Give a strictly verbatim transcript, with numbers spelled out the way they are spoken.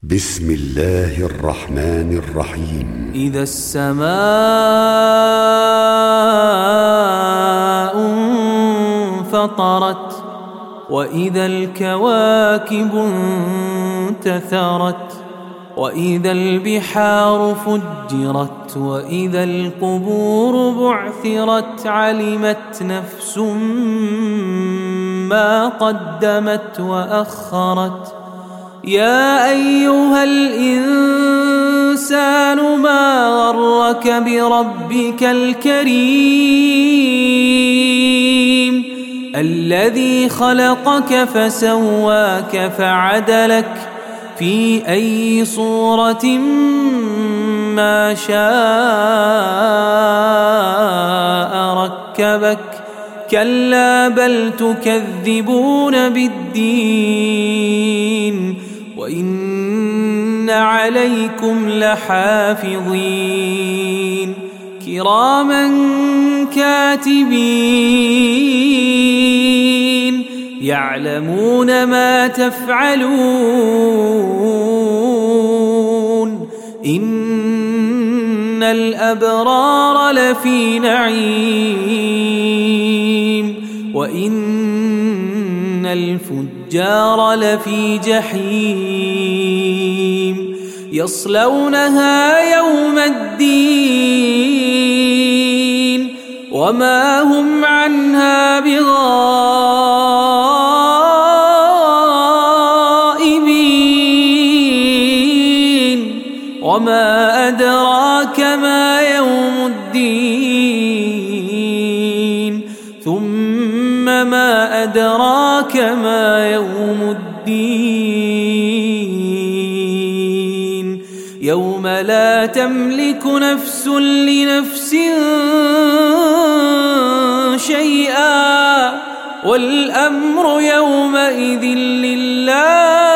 بسم الله الرحمن الرحيم. إذا السماء انفطرت وإذا الكواكب انتثرت وإذا البحار فجرت وإذا القبور بعثرت علمت نفس ما قدمت وأخرت. يا أيها الإنسان ما غرك بربك الكريم الذي خلقك فسواك فعدلك في أي صورة ما شاء ركبك. كلا بل تكذبون بالدين وإن عليكم لحافظين كراما كاتبين يعلمون ما تفعلون. إن الأبرار لفي نعيم وإن الفجار لفي جحيم يصلونها يوم الدين وما هم عنها بغائبين. وما أدراك ما يوم الدين ثم ما أدراك ما يوم الدين يوم لا تملك نفس لنفس شيئا والأمر يومئذ لله.